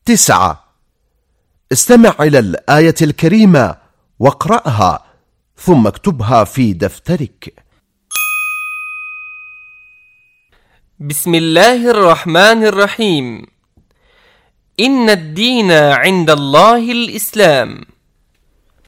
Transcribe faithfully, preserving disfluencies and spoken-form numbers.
تسعة. استمع إلى الآية الكريمة واقرأها ثم اكتبها في دفترك. بسم الله الرحمن الرحيم. إن الدين عند الله الإسلام.